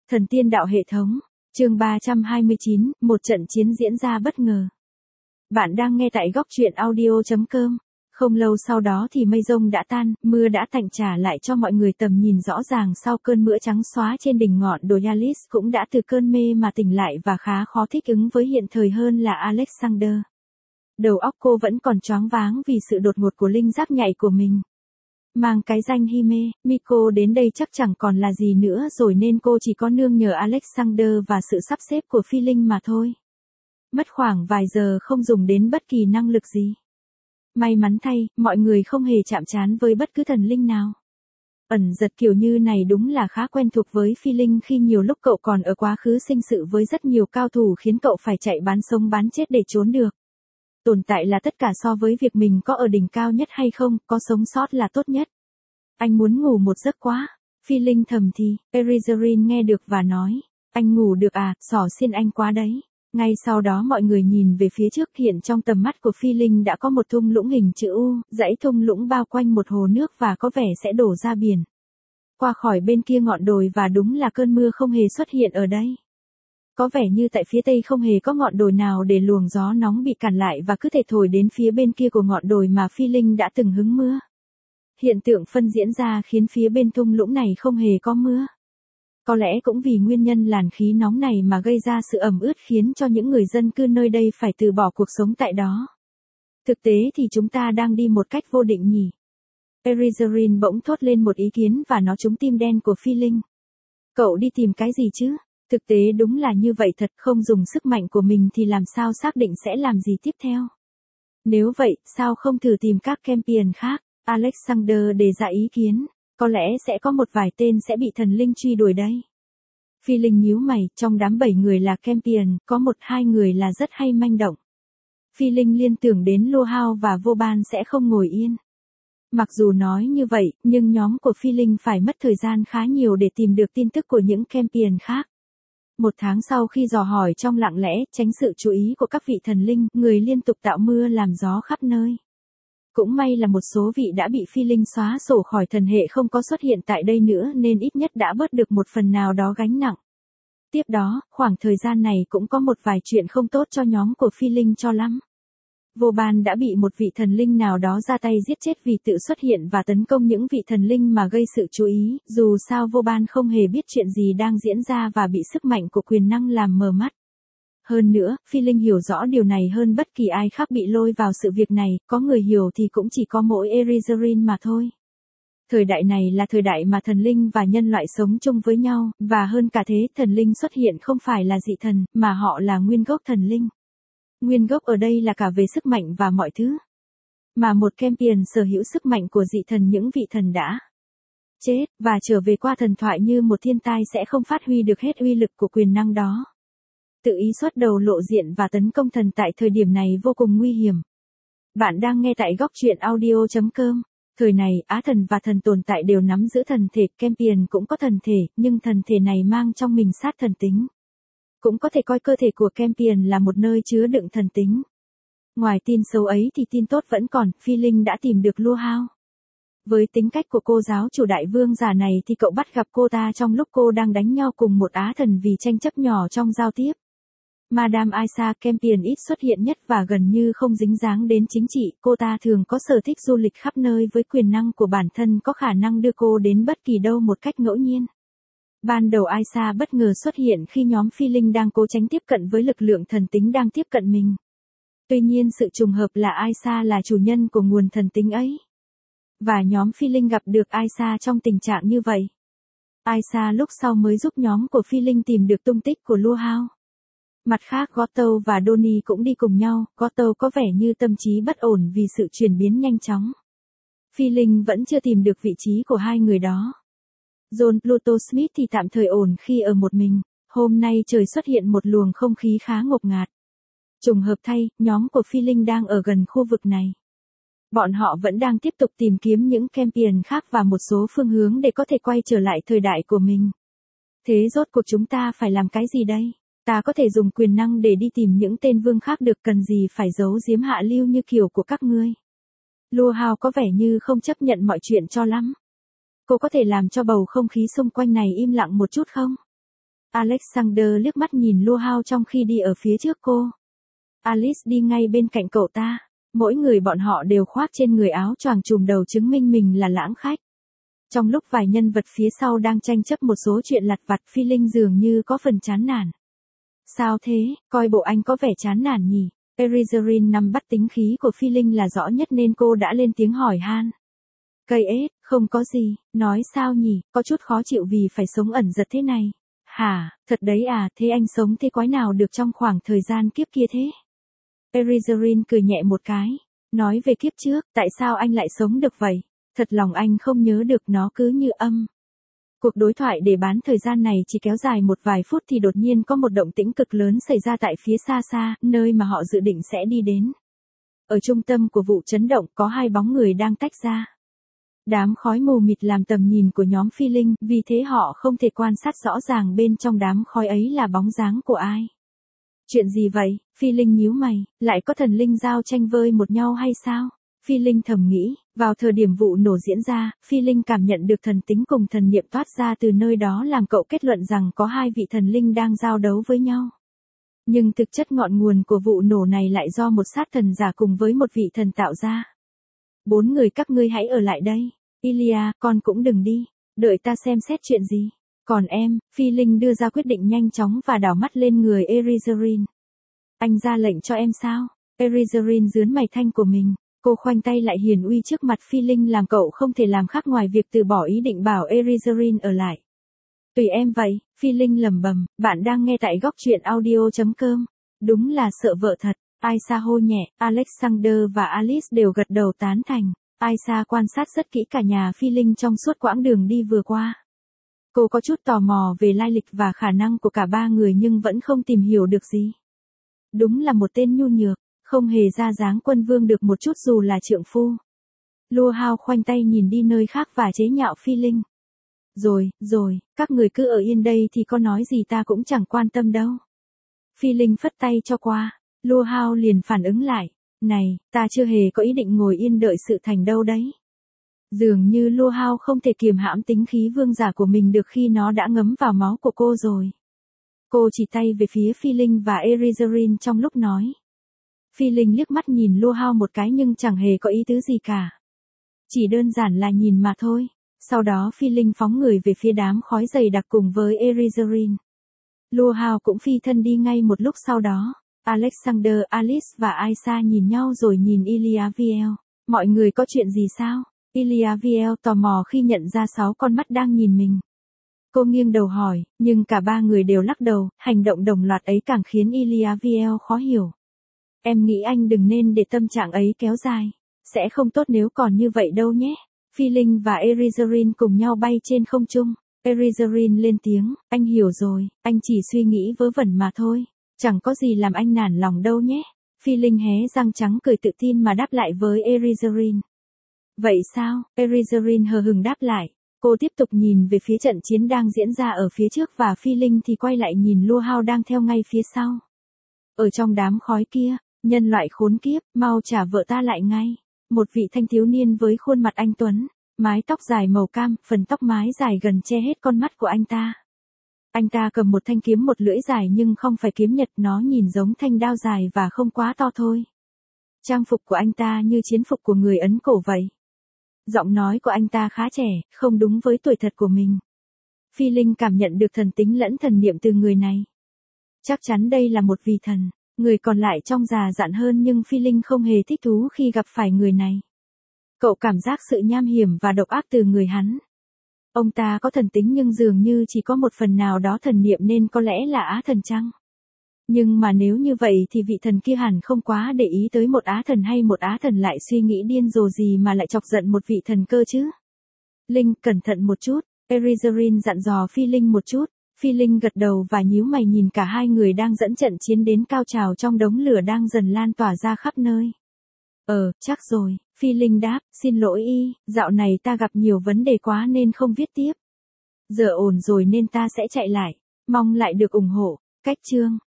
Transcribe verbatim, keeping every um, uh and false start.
Thần tiên đạo hệ thống, chương ba trăm hai mươi chín, một trận chiến diễn ra bất ngờ. Bạn đang nghe tại góc truyện audio chấm com. Không lâu sau đó thì mây rông đã tan, mưa đã tạnh trả lại cho mọi người tầm nhìn rõ ràng sau cơn mưa trắng xóa trên đỉnh ngọn đồi Yalis cũng đã từ cơn mê mà tỉnh lại và khá khó thích ứng với hiện thời hơn là Alexander. Đầu óc cô vẫn còn choáng váng vì sự đột ngột của linh giác nhạy của mình. Mang cái danh Hime, Miko đến đây chắc chẳng còn là gì nữa rồi nên cô chỉ có nương nhờ Alexander và sự sắp xếp của phi linh mà thôi. Mất khoảng vài giờ không dùng đến bất kỳ năng lực gì. May mắn thay, mọi người không hề chạm trán với bất cứ thần linh nào. Ẩn giật kiểu như này đúng là khá quen thuộc với phi linh khi nhiều lúc cậu còn ở quá khứ sinh sự với rất nhiều cao thủ khiến cậu phải chạy bán sống bán chết để trốn được. Tồn tại là tất cả so với việc mình có ở đỉnh cao nhất hay không, có sống sót là tốt nhất. Anh muốn ngủ một giấc quá. Phi linh thầm thì, Erizarin nghe được và nói, anh ngủ được à, xỏ xiên anh quá đấy. Ngay sau đó mọi người nhìn về phía trước, hiện trong tầm mắt của phi linh đã có một thung lũng hình chữ U, dãy thung lũng bao quanh một hồ nước và có vẻ sẽ đổ ra biển. Qua khỏi bên kia ngọn đồi và đúng là cơn mưa không hề xuất hiện ở đây. Có vẻ như tại phía tây không hề có ngọn đồi nào để luồng gió nóng bị cản lại và cứ thể thổi đến phía bên kia của ngọn đồi mà phi linh đã từng hứng mưa. Hiện tượng phân diễn ra khiến phía bên thung lũng này không hề có mưa. Có lẽ cũng vì nguyên nhân làn khí nóng này mà gây ra sự ẩm ướt khiến cho những người dân cư nơi đây phải từ bỏ cuộc sống tại đó. Thực tế thì chúng ta đang đi một cách vô định nhỉ. Erizarin bỗng thốt lên một ý kiến và nó trúng tim đen của phi linh. Cậu đi tìm cái gì chứ? Thực tế đúng là như vậy thật, không dùng sức mạnh của mình thì làm sao xác định sẽ làm gì tiếp theo. Nếu vậy, sao không thử tìm các champion khác? Alexander đề ra ý kiến, có lẽ sẽ có một vài tên sẽ bị thần linh truy đuổi đây. Phi linh nhíu mày, trong đám bảy người là champion, có một hai người là rất hay manh động. Phi linh liên tưởng đến Lô Hao và Vô Ban sẽ không ngồi yên. Mặc dù nói như vậy, nhưng nhóm của phi linh phải mất thời gian khá nhiều để tìm được tin tức của những champion khác. Một tháng sau khi dò hỏi trong lặng lẽ, tránh sự chú ý của các vị thần linh, người liên tục tạo mưa làm gió khắp nơi. Cũng may là một số vị đã bị phi linh xóa sổ khỏi thần hệ không có xuất hiện tại đây nữa nên ít nhất đã bớt được một phần nào đó gánh nặng. Tiếp đó, khoảng thời gian này cũng có một vài chuyện không tốt cho nhóm của phi linh cho lắm. Vô Ban đã bị một vị thần linh nào đó ra tay giết chết vì tự xuất hiện và tấn công những vị thần linh mà gây sự chú ý, dù sao Vô Ban không hề biết chuyện gì đang diễn ra và bị sức mạnh của quyền năng làm mờ mắt. Hơn nữa, phi linh hiểu rõ điều này hơn bất kỳ ai khác bị lôi vào sự việc này, có người hiểu thì cũng chỉ có mỗi Erizarin mà thôi. Thời đại này là thời đại mà thần linh và nhân loại sống chung với nhau, và hơn cả thế, thần linh xuất hiện không phải là dị thần, mà họ là nguyên gốc thần linh. Nguyên gốc ở đây là cả về sức mạnh và mọi thứ. Mà một champion sở hữu sức mạnh của dị thần, những vị thần đã chết, và trở về qua thần thoại như một thiên tai sẽ không phát huy được hết uy lực của quyền năng đó. Tự ý xuất đầu lộ diện và tấn công thần tại thời điểm này vô cùng nguy hiểm. Bạn đang nghe tại góc truyện audio chấm com. Thời này, á thần và thần tồn tại đều nắm giữ thần thể, champion cũng có thần thể, nhưng thần thể này mang trong mình sát thần tính. Cũng có thể coi cơ thể của champion là một nơi chứa đựng thần tính. Ngoài tin xấu ấy thì tin tốt vẫn còn, phi linh đã tìm được Lô Hao. Với tính cách của cô giáo chủ đại vương giả này thì cậu bắt gặp cô ta trong lúc cô đang đánh nhau cùng một á thần vì tranh chấp nhỏ trong giao tiếp. Madame Aisa, champion ít xuất hiện nhất và gần như không dính dáng đến chính trị, cô ta thường có sở thích du lịch khắp nơi với quyền năng của bản thân có khả năng đưa cô đến bất kỳ đâu một cách ngẫu nhiên. Ban đầu Aisa bất ngờ xuất hiện khi nhóm phi linh đang cố tránh tiếp cận với lực lượng thần tính đang tiếp cận mình. Tuy nhiên sự trùng hợp là Aisa là chủ nhân của nguồn thần tính ấy. Và nhóm phi linh gặp được Aisa trong tình trạng như vậy. Aisa lúc sau mới giúp nhóm của phi linh tìm được tung tích của Lô Hao. Mặt khác Goto và Donnie cũng đi cùng nhau, Goto có vẻ như tâm trí bất ổn vì sự chuyển biến nhanh chóng. Phi linh vẫn chưa tìm được vị trí của hai người đó. John Pluto Smith thì tạm thời ổn khi ở một mình, hôm nay trời xuất hiện một luồng không khí khá ngột ngạt. Trùng hợp thay, nhóm của phi linh đang ở gần khu vực này. Bọn họ vẫn đang tiếp tục tìm kiếm những champion khác và một số phương hướng để có thể quay trở lại thời đại của mình. Thế rốt cuộc chúng ta phải làm cái gì đây? Ta có thể dùng quyền năng để đi tìm những tên vương khác được, cần gì phải giấu giếm hạ lưu như kiểu của các ngươi. Lô Hao có vẻ như không chấp nhận mọi chuyện cho lắm. Cô có thể làm cho bầu không khí xung quanh này im lặng một chút không? Alexander liếc mắt nhìn Lua Hao trong khi đi ở phía trước cô. Alice đi ngay bên cạnh cậu ta. Mỗi người bọn họ đều khoác trên người áo choàng trùm đầu chứng minh mình là lãng khách. Trong lúc vài nhân vật phía sau đang tranh chấp một số chuyện lặt vặt, Phi Linh dường như có phần chán nản. Sao thế, coi bộ anh có vẻ chán nản nhỉ? Erizarin nắm bắt tính khí của Phi Linh là rõ nhất nên cô đã lên tiếng hỏi han. Cây ết, không có gì, nói sao nhỉ, có chút khó chịu vì phải sống ẩn giật thế này. Hả, thật đấy à, thế anh sống thế quái nào được trong khoảng thời gian kiếp kia thế? Erizarin cười nhẹ một cái, nói về kiếp trước, tại sao anh lại sống được vậy? Thật lòng anh không nhớ được, nó cứ như âm. Cuộc đối thoại để bán thời gian này chỉ kéo dài một vài phút thì đột nhiên có một động tĩnh cực lớn xảy ra tại phía xa xa, nơi mà họ dự định sẽ đi đến. Ở trung tâm của vụ chấn động có hai bóng người đang tách ra. Đám khói mù mịt làm tầm nhìn của nhóm Phi Linh, vì thế họ không thể quan sát rõ ràng bên trong đám khói ấy là bóng dáng của ai. Chuyện gì vậy? Phi Linh nhíu mày, lại có thần linh giao tranh vơi một nhau hay sao? Phi Linh thầm nghĩ, vào thời điểm vụ nổ diễn ra, Phi Linh cảm nhận được thần tính cùng thần niệm toát ra từ nơi đó làm cậu kết luận rằng có hai vị thần linh đang giao đấu với nhau. Nhưng thực chất ngọn nguồn của vụ nổ này lại do một sát thần giả cùng với một vị thần tạo ra. Bốn người các ngươi hãy ở lại đây. Ilia, con cũng đừng đi. Đợi ta xem xét chuyện gì. Còn em, Phi Linh đưa ra quyết định nhanh chóng và đảo mắt lên người Erizarin. Anh ra lệnh cho em sao? Erizarin dướn mày thanh của mình. Cô khoanh tay lại hiền uy trước mặt Phi Linh làm cậu không thể làm khác ngoài việc từ bỏ ý định bảo Erizarin ở lại. Tùy em vậy, Phi Linh lẩm bẩm, bạn đang nghe tại góc truyện audio chấm com. Đúng là sợ vợ thật. Aisha hô nhẹ, Alexander và Alice đều gật đầu tán thành. Aisha quan sát rất kỹ cả nhà Phi Linh trong suốt quãng đường đi vừa qua. Cô có chút tò mò về lai lịch và khả năng của cả ba người nhưng vẫn không tìm hiểu được gì. Đúng là một tên nhu nhược, không hề ra dáng quân vương được một chút dù là trượng phu. Lua Hao khoanh tay nhìn đi nơi khác và chế nhạo Phi Linh. Rồi, rồi, các người cứ ở yên đây thì có nói gì ta cũng chẳng quan tâm đâu. Phi Linh phất tay cho qua, Lua Hao liền phản ứng lại. Này, ta chưa hề có ý định ngồi yên đợi sự thành đâu đấy. Dường như Lua Hao không thể kiềm hãm tính khí vương giả của mình được khi nó đã ngấm vào máu của cô rồi. Cô chỉ tay về phía Phi Linh và Erizarin trong lúc nói. Phi Linh liếc mắt nhìn Lua Hao một cái nhưng chẳng hề có ý tứ gì cả. Chỉ đơn giản là nhìn mà thôi. Sau đó Phi Linh phóng người về phía đám khói dày đặc cùng với Erizarin. Lua Hao cũng phi thân đi ngay một lúc sau đó. Alexander, Alice và Aisha nhìn nhau rồi nhìn Ilia Viel. Mọi người có chuyện gì sao? Ilia Viel tò mò khi nhận ra sáu con mắt đang nhìn mình. Cô nghiêng đầu hỏi, nhưng cả ba người đều lắc đầu, hành động đồng loạt ấy càng khiến Ilia Viel khó hiểu. Em nghĩ anh đừng nên để tâm trạng ấy kéo dài. Sẽ không tốt nếu còn như vậy đâu nhé. Phi Linh và Erizarin cùng nhau bay trên không trung. Erizarin lên tiếng, anh hiểu rồi, anh chỉ suy nghĩ vớ vẩn mà thôi. Chẳng có gì làm anh nản lòng đâu nhé. Phi Linh hé răng trắng cười tự tin mà đáp lại với Erizarin. Vậy sao? Erizarin hờ hững đáp lại. Cô tiếp tục nhìn về phía trận chiến đang diễn ra ở phía trước và Phi Linh thì quay lại nhìn Lua Hao đang theo ngay phía sau. Ở trong đám khói kia, nhân loại khốn kiếp, mau trả vợ ta lại ngay. Một vị thanh thiếu niên với khuôn mặt anh tuấn, mái tóc dài màu cam, phần tóc mái dài gần che hết con mắt của anh ta. Anh ta cầm một thanh kiếm một lưỡi dài nhưng không phải kiếm nhật, nó nhìn giống thanh đao dài và không quá to thôi. Trang phục của anh ta như chiến phục của người Ấn cổ vậy. Giọng nói của anh ta khá trẻ, không đúng với tuổi thật của mình. Phi Linh cảm nhận được thần tính lẫn thần niệm từ người này. Chắc chắn đây là một vị thần. Người còn lại trông già dặn hơn nhưng Phi Linh không hề thích thú khi gặp phải người này. Cậu cảm giác sự nham hiểm và độc ác từ người hắn. Ông ta có thần tính nhưng dường như chỉ có một phần nào đó thần niệm nên có lẽ là Á thần chăng? Nhưng mà nếu như vậy thì vị thần kia hẳn không quá để ý tới một Á thần hay một Á thần lại suy nghĩ điên rồ gì mà lại chọc giận một vị thần cơ chứ. Linh, cẩn thận một chút, Erizarin dặn dò Phi Linh một chút. Phi Linh gật đầu và nhíu mày nhìn cả hai người đang dẫn trận chiến đến cao trào trong đống lửa đang dần lan tỏa ra khắp nơi. Ờ, chắc rồi, Phi Linh đáp, xin lỗi y, dạo này ta gặp nhiều vấn đề quá nên không viết tiếp. Giờ ổn rồi nên ta sẽ chạy lại, mong lại được ủng hộ. Cách chương